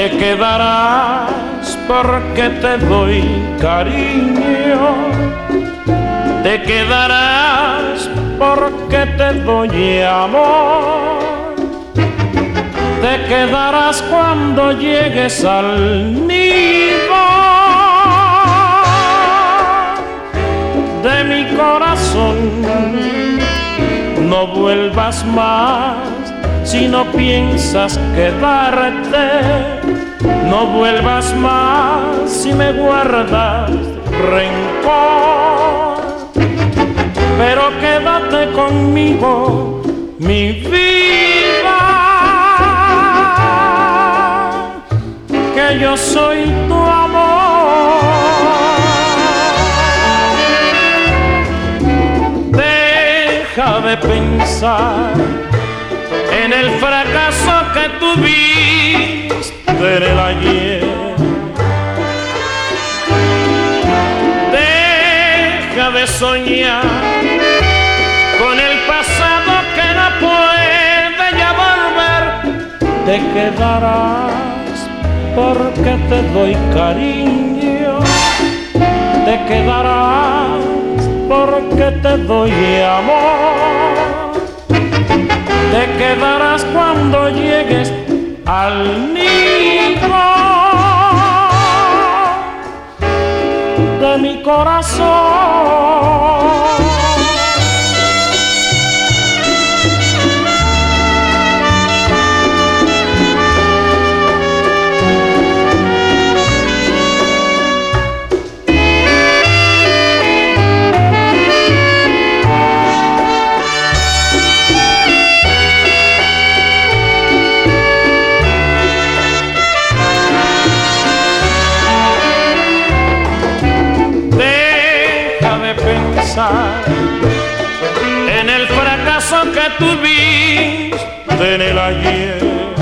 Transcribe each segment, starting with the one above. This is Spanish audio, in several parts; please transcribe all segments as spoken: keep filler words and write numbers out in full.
Te quedarás porque te doy cariño, te quedarás porque te doy amor, te quedarás cuando llegues al nido de mi corazón. No vuelvas más si no piensas quedarte, no vuelvas más si me guardas rencor, pero quédate conmigo, mi vida, que yo soy tu amor. Deja de pensar en el fracaso que tuviste en el ayer. Deja de soñar con el pasado que no puede ya volver. Te quedarás porque te doy cariño, te quedarás porque te doy amor, te quedarás cuando llegues al nido de mi corazón. En el fracaso que tuviste en el ayer.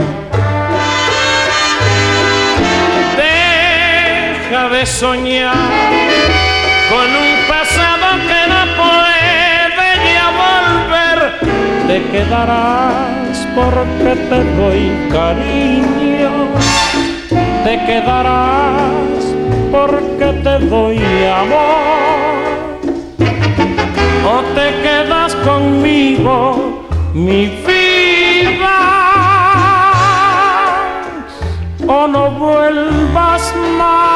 Deja de soñar con un pasado que no puede ya volver. Te quedarás porque te doy cariño, te quedarás porque te doy amor, o te quedas conmigo, mi vida, o no vuelvas más.